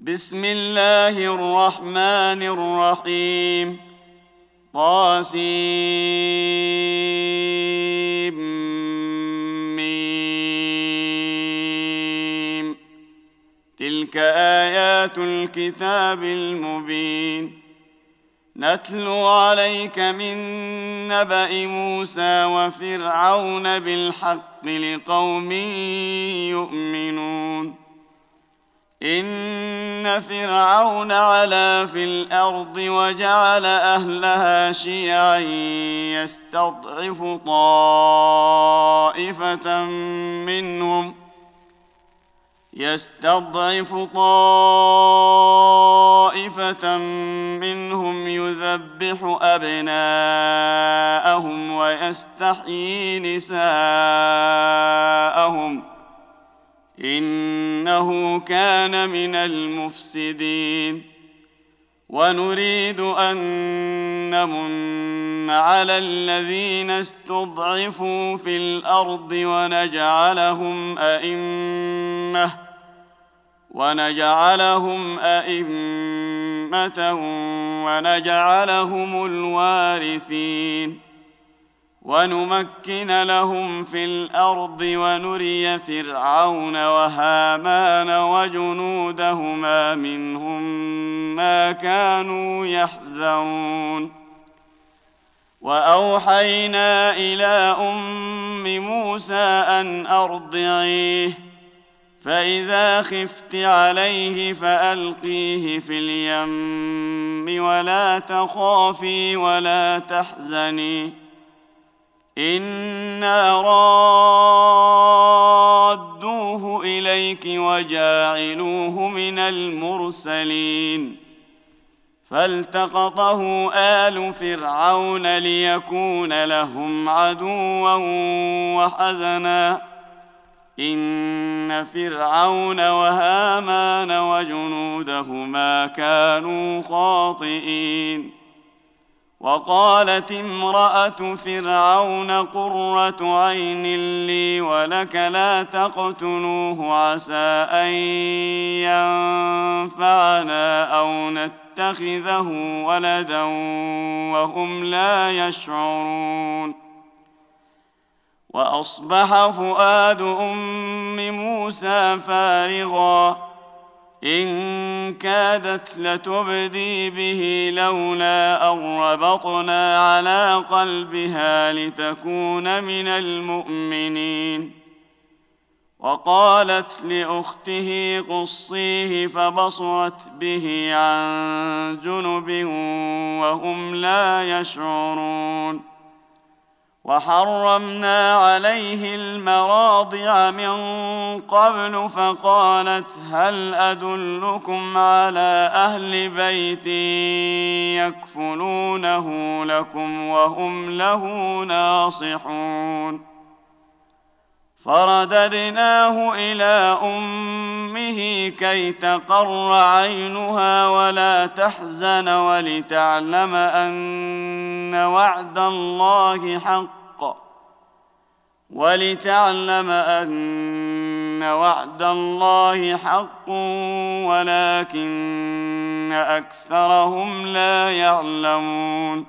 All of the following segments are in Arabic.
بسم الله الرحمن الرحيم. طاسيم. تلك آيات الكتاب المبين. نتلو عليك من نبأ موسى وفرعون بالحق لقوم يؤمنون. إن فرعون علا في الأرض وجعل أهلها شيعا يستضعف طائفة منهم يذبح أبناءهم ويستحيي نساءهم إنه كان من المفسدين. ونريد أن نمن على الذين استضعفوا في الأرض ونجعلهم أئمة ونجعلهم الوارثين. ونمكن لهم في الأرض ونري فرعون وهامان وجنودهما منهم ما كانوا يحذرون. وأوحينا إلى أم موسى أن أرضعيه، فإذا خفت عليه فألقيه في اليم ولا تخافي ولا تحزني إنا رادوه إليك وجاعلوه من المرسلين. فالتقطه آل فرعون ليكون لهم عدوا وحزنا إن فرعون وهامان وجنودهما كانوا خاطئين. وقالت امرأة فرعون قرة عين لي ولك لا تقتلوه عسى أن ينفعنا أو نتخذه ولدا وهم لا يشعرون. وأصبح فؤاد أم موسى فارغا إن كادت لتبدي به لولا أن ربطنا على قلبها لتكون من المؤمنين. وقالت لأخته قصيه فبصرت به عن جنب وهم لا يشعرون. وحرمنا عليه المراضع من قبل فقالت هل أدلكم على أهل بيت يكفلونه لكم وهم له ناصحون. فرددناه إلى أمه كي تقر عينها ولا تحزن ولتعلم أن وعد الله حق ولكن أكثرهم لا يعلمون.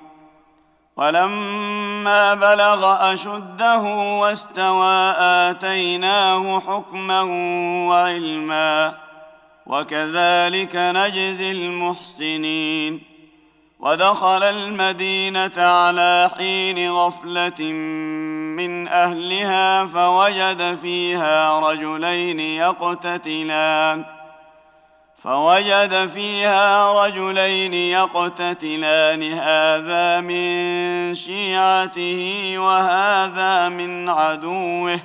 ولما بلغ أشده واستوى آتيناه حكما وعلما وكذلك نجزي المحسنين. ودخل المدينة على حين غفلة من أهلها فوجد فيها رجلين يقتتلان هذا من شيعته وهذا من عدوه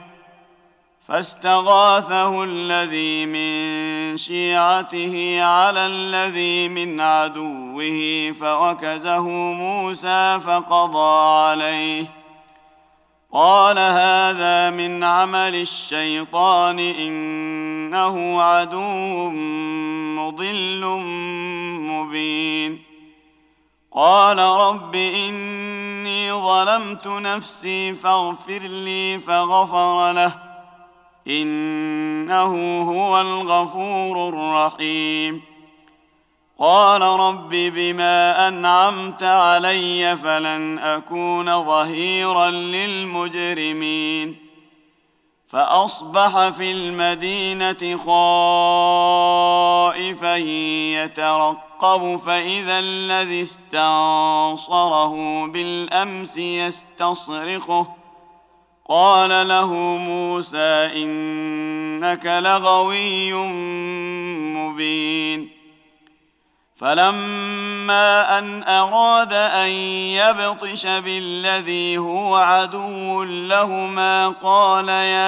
فاستغاثه الذي من شيعته على الذي من عدوه فوكزه موسى فقضى عليه قال هذا من عمل الشيطان إنه عدو مضل مبين. قال رب إني ظلمت نفسي فاغفر لي فغفر له إنه هو الغفور الرحيم. قال رب بما أنعمت علي فلن أكون ظهيرا للمجرمين فأصبح في المدينة خائفا يترقب فإذا الذي استنصره بالأمس يستصرخه قال له موسى إنك لغوي مبين فلما أن أراد أن يبطش بالذي هو عدو لهما قال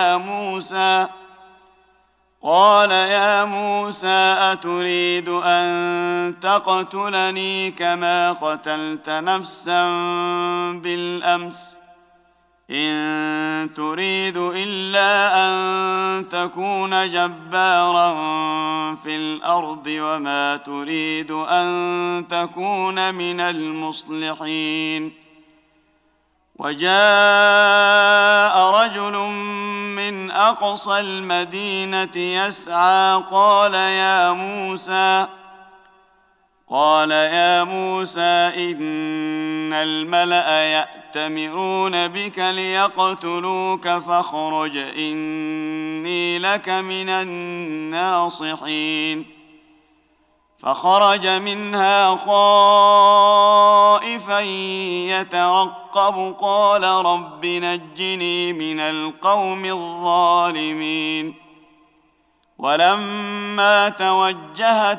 يا موسى أتريد أن تقتلني كما قتلت نفسا بالأمس إن تريد إلا أن تكون جبارا في الأرض وما تريد أن تكون من المصلحين وجاء رجل من أقصى المدينة يسعى قال يا موسى إن الملأ يأتمرون بك ليقتلوك فاخرج إني لك من الناصحين فخرج منها خائفا يترقب قال رب نجني من القوم الظالمين ولما توجه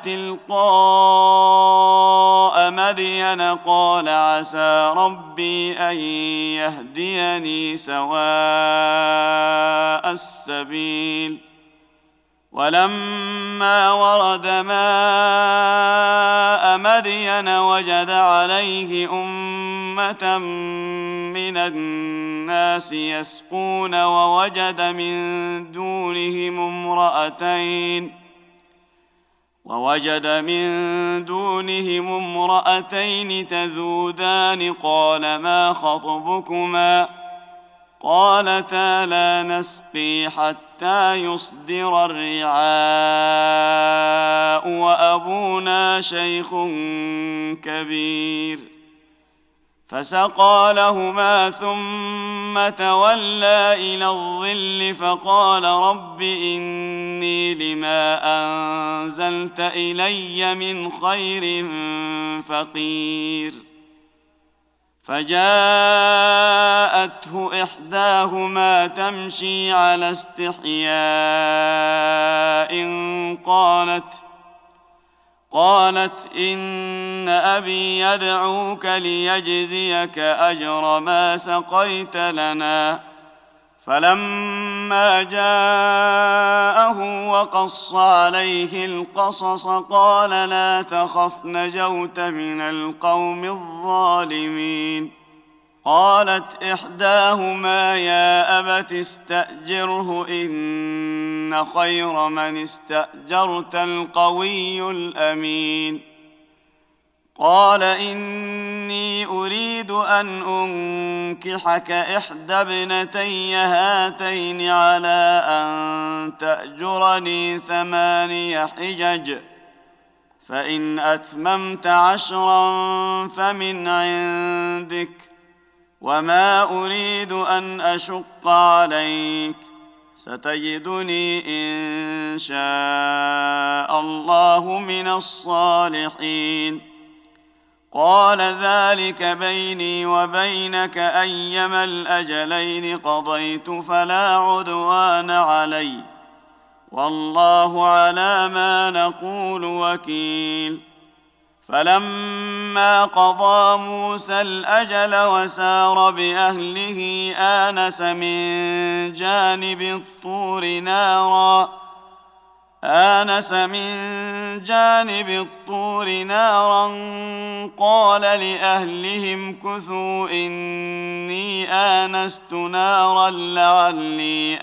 تلقاء مدين قال عسى ربي أن يهديني سواء السبيل ولما ورد ماء مدين وجد عليه أمة من الناس يسقون ووجد من دونهم امرأتين تذودان قال ما خطبكما قالتا لا نسقي حتى يصدر الرعاء وأبونا شيخ كبير فسقى لهما ثم تولى إلى الظل فقال رب إني لما أنزلت إلي من خير فقير فجاءته إحداهما تمشي على استحياء قالت إن أبي يدعوك ليجزيك أجر ما سقيت لنا فلما جاءه وقص عليه القصص قال لا تخف نجوت من القوم الظالمين قالت إحداهما يا أبت استأجره إن خير من استأجرت القوي الأمين قال إني أريد أن أنكحك إحدى ابنتي هاتين على أن تأجرني 8 حجج فإن أتممت 10 فمن عندك وما أريد أن أشق عليك ستجدني إن شاء الله من الصالحين قال ذلك بيني وبينك أيما الأجلين قضيت فلا عدوان علي والله على ما نقول وكيل فلما قضى موسى الأجل وسار بأهله آنس من جانب الطور نارا قال لأهلهم كثوا إني آنست نارا لعلي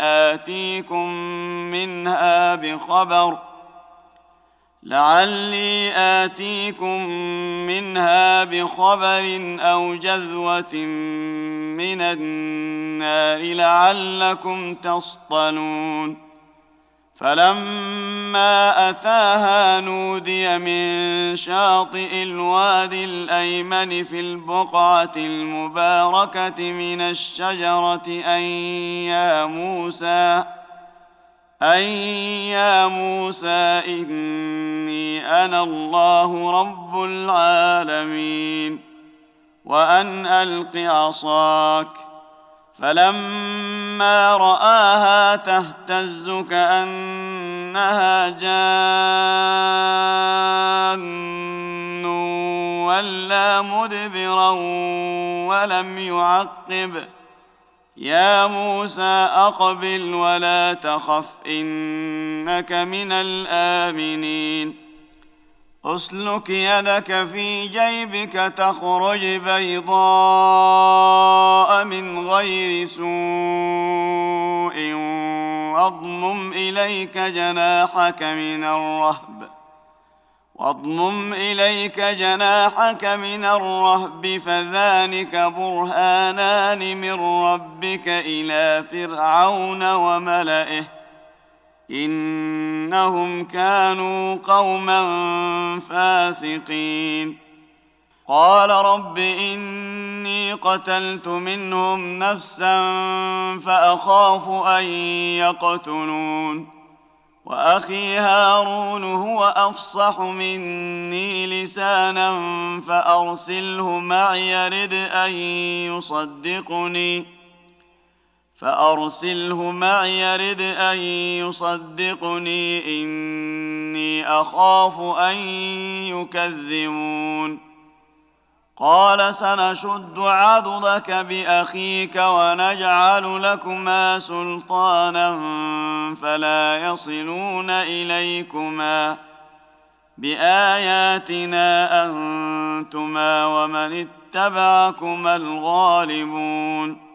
آتيكم منها بخبر أو جذوة من النار لعلكم تصطلون فلما أتاها نودي من شاطئ الوادي الأيمن في البقعة المباركة من الشجرة أن يا موسى إني أنا الله رب العالمين وأن ألق عصاك. فلما رآها تهتز كأنها جان ولا مدبرا ولم يعقب. يا موسى أقبل ولا تخف إنك من الآمنين. اسلك يدك في جيبك تخرج بيضاء من غير سوء واضمم إليك جناحك من الرهب فذلك برهانان من ربك إلى فرعون وملئه إنهم كانوا قوما فاسقين. قال رب إني قتلت منهم نفسا فأخاف أن يقتلون وأخي هارون هو أفصح مني لسانا فأرسله معي يرد أن يصدقني إني أخاف أن يكذبون. قال سنشد عضدك بأخيك ونجعل لكما سلطانا فلا يصلون إليكما بآياتنا أنتما ومن اتبعكما الغالبون.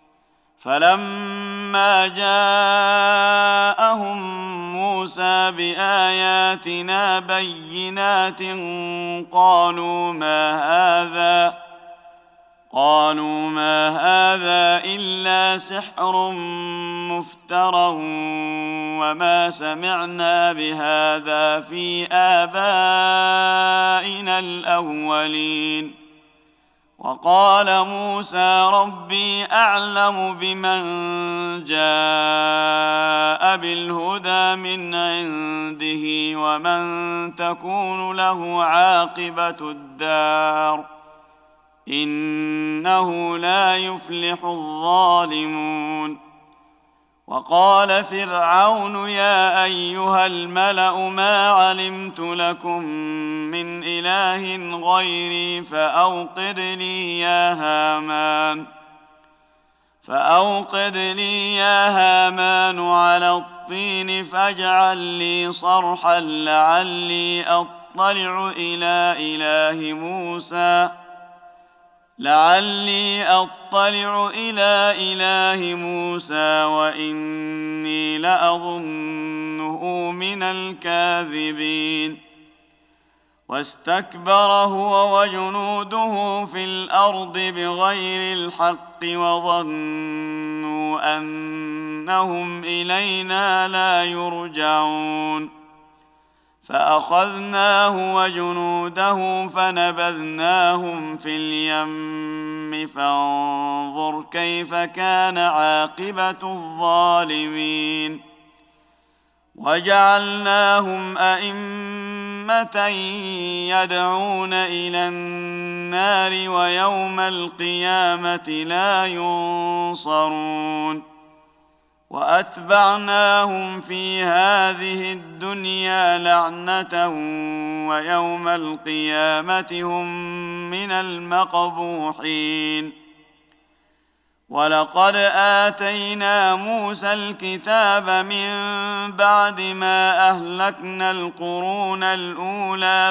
فلما جاءهم موسى بآياتنا بينات قالوا ما هذا إلا سحر مفترى وما سمعنا بهذا في آبائنا الأولين. وقال موسى ربي أعلم بمن جاء بالهدى من عنده ومن تكون له عاقبة الدار إنه لا يفلح الظالمون. وقال فرعون يا أيها الملأ ما علمت لكم من إله غيري فأوقد لي يا هامان على الطين فاجعل لي صرحا لعلي أطلع إلى إله موسى وإني لأظنه من الكاذبين. واستكبر هو وجنوده في الأرض بغير الحق وظنوا أنهم إلينا لا يرجعون. فأخذناه وجنوده فنبذناهم في اليم فانظر كيف كان عاقبة الظالمين. وجعلناهم أئمة يدعون إلى النار ويوم القيامة لا ينصرون. وأتبعناهم في هذه الدنيا لعنة ويوم القيامة هم من المقبوحين. ولقد آتينا موسى الكتاب من بعد ما أهلكنا القرون الأولى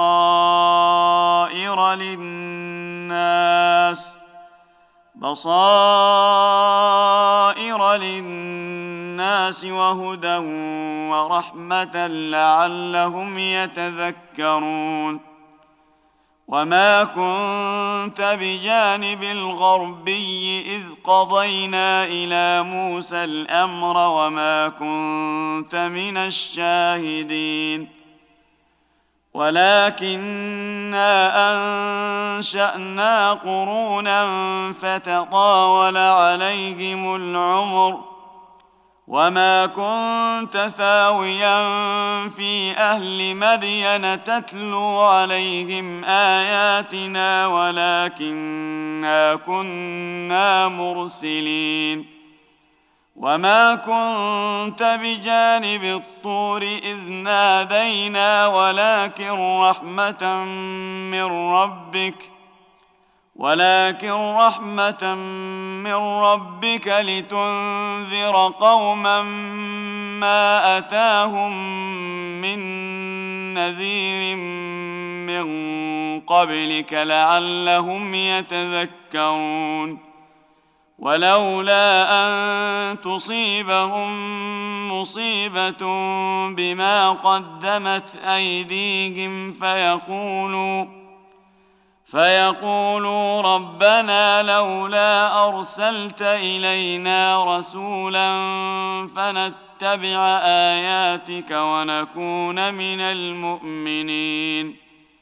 بصائر للناس وهدى ورحمة لعلهم يتذكرون. وما كنت بجانب الغربي إذ قضينا إلى موسى الأمر وما كنت من الشاهدين ولكننا أنشأنا قرونا فتطاول عليهم العمر وما كنت ثاويا في أهل مدين تتلو عليهم آياتنا ولكننا كنا مرسلين وما كنت بجانب الطور إذ نادينا ولكن رحمة من ربك لتنذر قوما ما أتاهم من نذير من قبلك لعلهم يتذكرون ولولا أن تصيبهم مصيبة بما قدمت أيديهم فيقولوا ربنا لولا أرسلت إلينا رسولا فنتبع آياتك ونكون من المؤمنين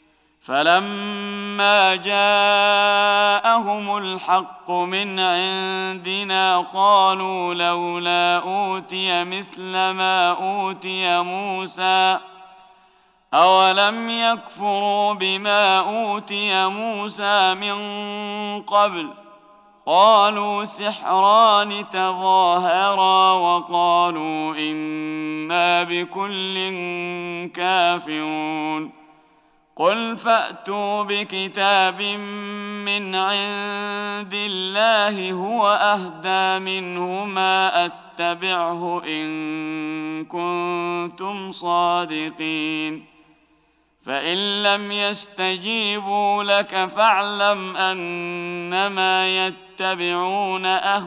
فلما جاءهم الحق من عندنا قالوا لولا أوتي مثل ما أوتي موسى أولم يكفروا بما أوتي موسى من قبل قالوا سحران تظاهرا وقالوا إنا بكل كافرون قل فأتوا بكتاب من عند الله هو أهدى منه ما أتبعه إن كنتم صادقين فإن لم يستجيبوا لك فاعلم أنما يتبعون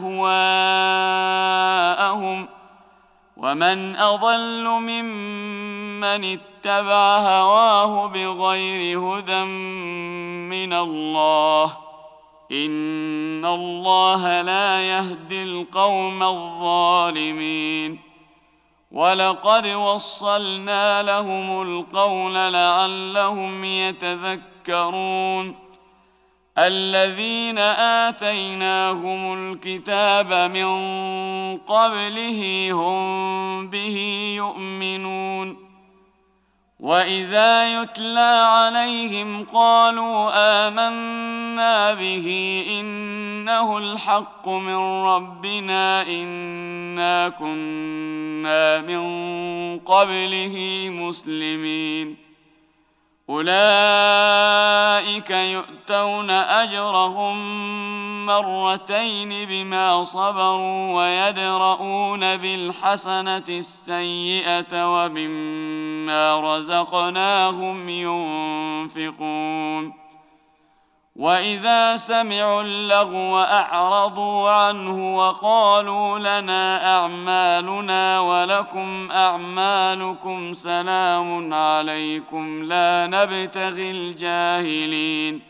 أهواءهم ومن أضل ممن اتبع هواه بغير هدى من الله إن الله لا يهدي القوم الظالمين ولقد وصلنا لهم القول لعلهم يتذكرون الذين آتيناهم الكتاب من قبله هم به يؤمنون وإذا يتلى عليهم قالوا آمنا به إنه الحق من ربنا إنا كنا من قبله مسلمين أولئك يؤتون أجرهم مرتين بما صبروا ويدرؤون بالحسنة السيئة ومما رزقناهم ينفقون وإذا سمعوا اللغو أعرضوا عنه وقالوا لنا أعمالنا ولكم أعمالكم سلام عليكم لا نبتغي الجاهلين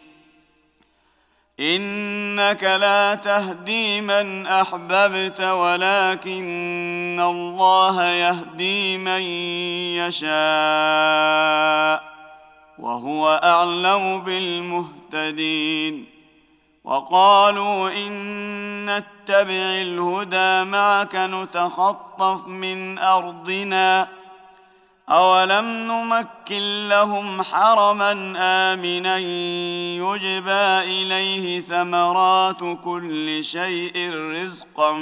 إنك لا تهدي من أحببت ولكن الله يهدي من يشاء وهو أعلم بالمهتدين وقالوا إن نتبع الهدى معك نتخطف من أرضنا أولم نمكن لهم حرما آمنا يجبى إليه ثمرات كل شيء رزقا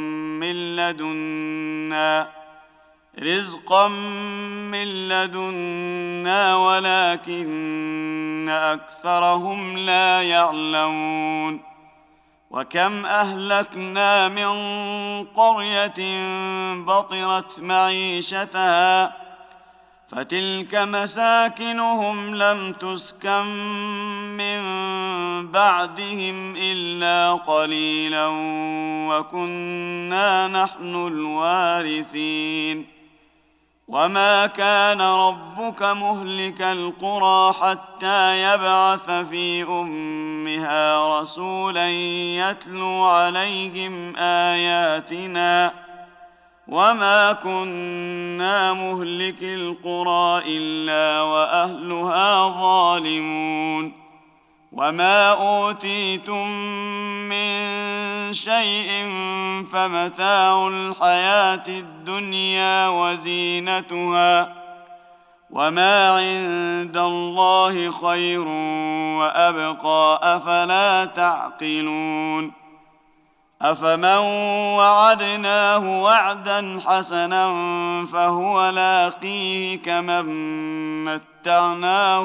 من لدنا ولكن أكثرهم لا يعلمون وكم أهلكنا من قرية بطرت معيشتها فتلك مساكنهم لم تسكن من بعدهم إلا قليلا وكنا نحن الوارثين وما كان ربك مهلك القرى حتى يبعث في أمها رسولا يتلو عليهم آياتنا وما كنا مهلك القرى إلا وأهلها ظالمون وما أوتيتم من شيء فمتاع الحياة الدنيا وزينتها وما عند الله خير وأبقى أفلا تعقلون أفمن وعدناه وعدا حسنا فهو لاقيه كمن متعناه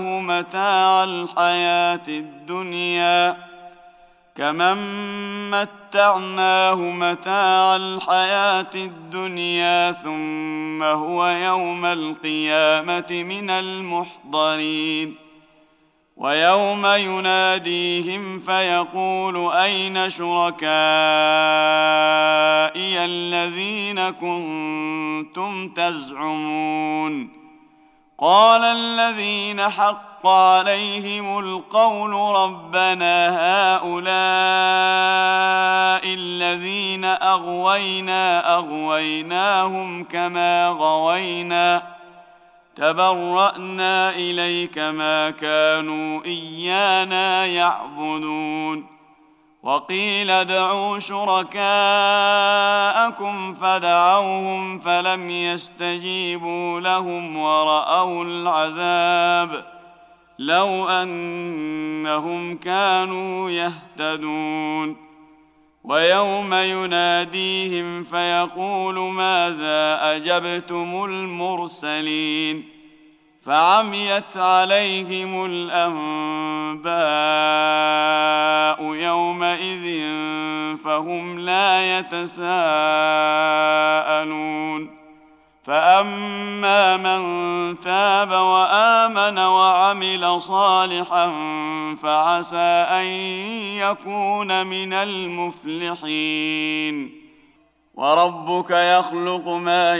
متاع الحياة الدنيا ثم هو يوم القيامة من المحضرين ويوم يناديهم فيقول أين شركائي الذين كنتم تزعمون قال الذين حق عليهم القول ربنا هؤلاء الذين أغويناهم كما غوينا تبرأنا إليك ما كانوا إيانا يعبدون وقيل ادعوا شركاءكم فدعوهم فلم يستجيبوا لهم ورأوا العذاب لو أنهم كانوا يهتدون ويوم يناديهم فيقول ماذا أجبتم المرسلين فعميت عليهم الأنباء يومئذ فهم لا يتساءلون فأما من تاب وآمن وعمل صالحا فعسى أن يكون من المفلحين وربك يخلق ما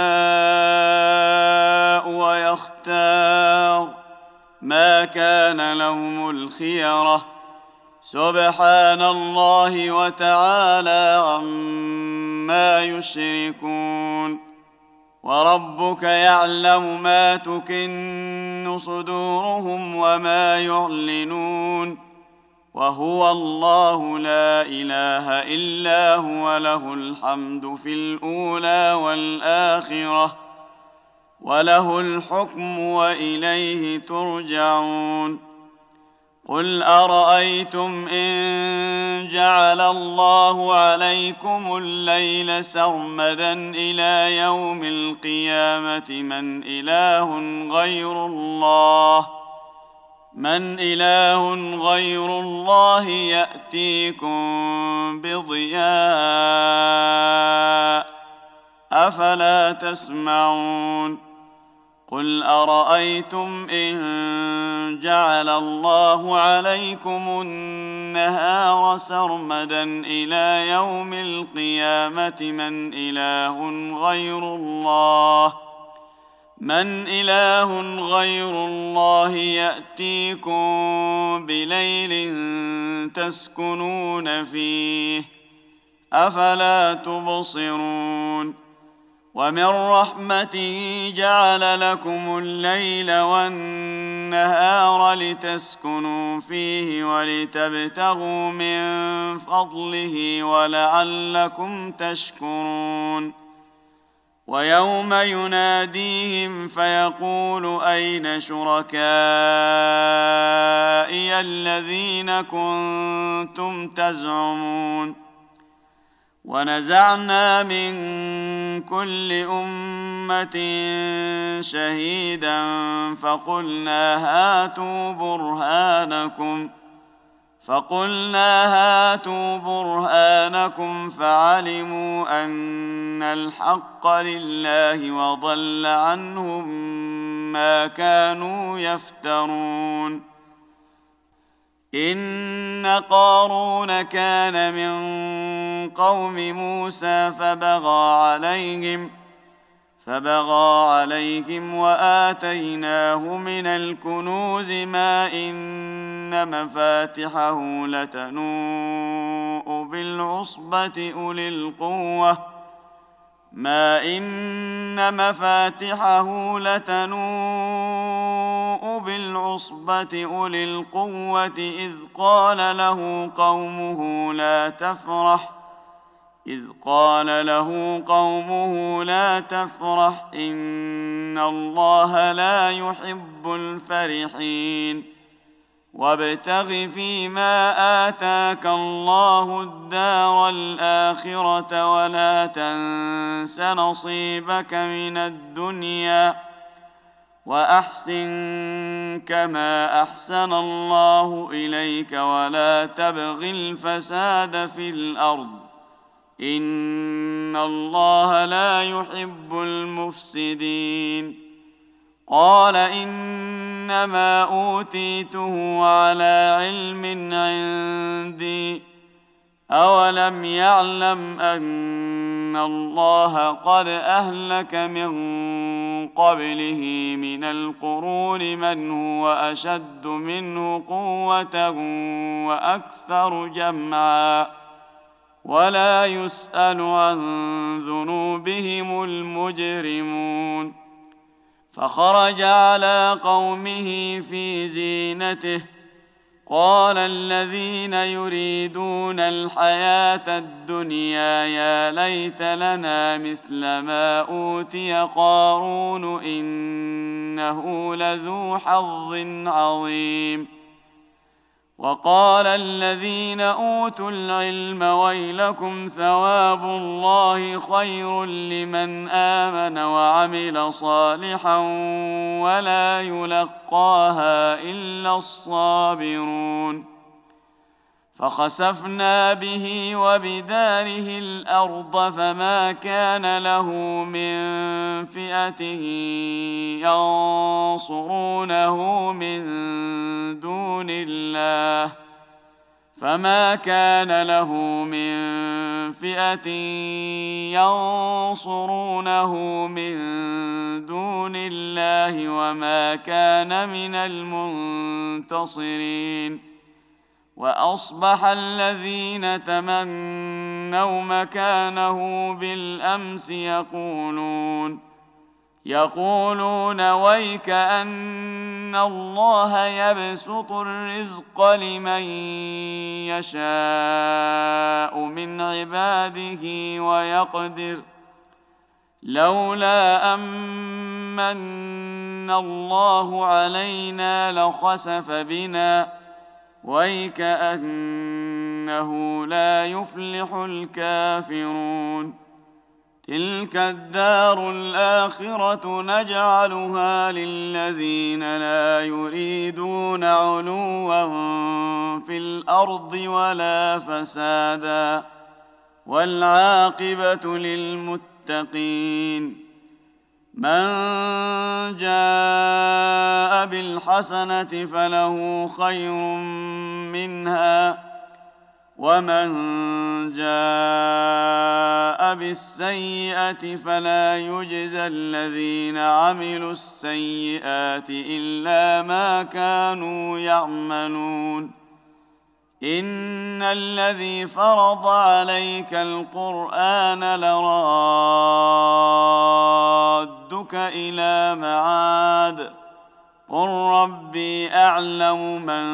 يشاء ويختار ما كان لهم الخيرة سبحان الله وتعالى عما يشركون وربك يعلم ما تكن صدورهم وما يعلنون وهو الله لا إله إلا هو له الحمد في الأولى والآخرة وله الحكم وإليه ترجعون قل أرأيتم إن جعل الله عليكم الليل سرمدا إلى يوم القيامة من إله غير الله يأتيكم بضياء أفلا تسمعون قل أرأيتم إن جعل الله عليكم النهار سرمدا إلى يوم القيامة من إله غير الله يأتيكم بليل تسكنون فيه أفلا تبصرون ومن رحمته جعل لكم الليل والنهار لتسكنوا فيه ولتبتغوا من فضله ولعلكم تشكرون ويوم يناديهم فيقول أين شركائي الذين كنتم تزعمون ونزعنا من كل أمة شهيدا فقلنا هاتوا برهانكم فعلموا أن الحق لله وضل عنهم ما كانوا يفترون إن قارون كان من قوم موسى فبغى عليهم وآتيناه من الكنوز ما إن مفاتحه لتنوء بالعصبة أولي القوة إذ قال له قومه لا تفرح إن الله لا يحب الفرحين وابتغ فيما آتاك الله الدار الآخرة ولا تنس نصيبك من الدنيا وأحسن كما أحسن الله إليك ولا تبغ الفساد في الأرض إن الله لا يحب المفسدين. قال إنما أوتيته على علم عندي أولم يعلم أن الله قد أهلك من قبله من القرون من هو أشد منه قوة وأكثر جمعا ولا يسأل عن ذنوبهم المجرمون. فخرج على قومه في زينته قال الذين يريدون الحياة الدنيا يا ليت لنا مثل ما أوتي قارون إنه لذو حظ عظيم. وقال الذين أوتوا العلم ويلكم ثواب الله خير لمن آمن وعمل صالحا ولا يلقاها إلا الصابرون. فخسفنا به وبداره الأرض فما كان له من فئة ينصرونه من دون الله وما كان من المنتصرين. وأصبح الذين تمنوا مكانه بالأمس يقولون ويك أن الله يبسط الرزق لمن يشاء من عباده ويقدر لولا أمن الله علينا لخسف بنا ويكأنه لا يفلح الكافرون. تلك الدار الآخرة نجعلها للذين لا يريدون علوا في الأرض ولا فسادا والعاقبة للمتقين. من جاء بالحسنة فله خير منها ومن جاء بالسيئة فلا يجزى الذين عملوا السيئات إلا ما كانوا يعملون. إن الذي فرض عليك القرآن لرادك إلى معاد قل ربي أعلم من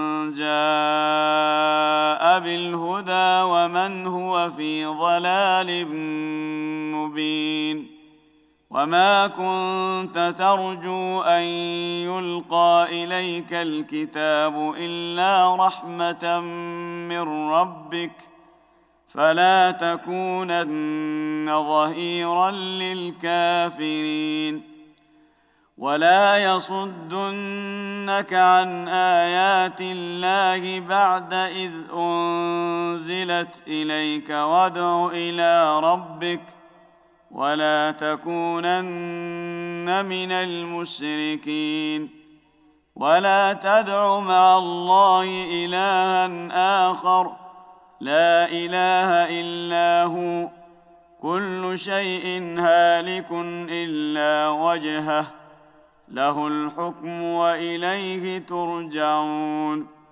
جاء بالهدى ومن هو في ضلال مبين. وما كنت ترجو أن يلقى إليك الكتاب إلا رحمة من ربك فلا تكونن ظهيرا للكافرين. ولا يصدنك عن آيات الله بعد إذ أنزلت إليك وادع إلى ربك ولا تكونن من المشركين. ولا تدع مع الله إلها آخر لا إله إلا هو كل شيء هالك إلا وجهه له الحكم وإليه ترجعون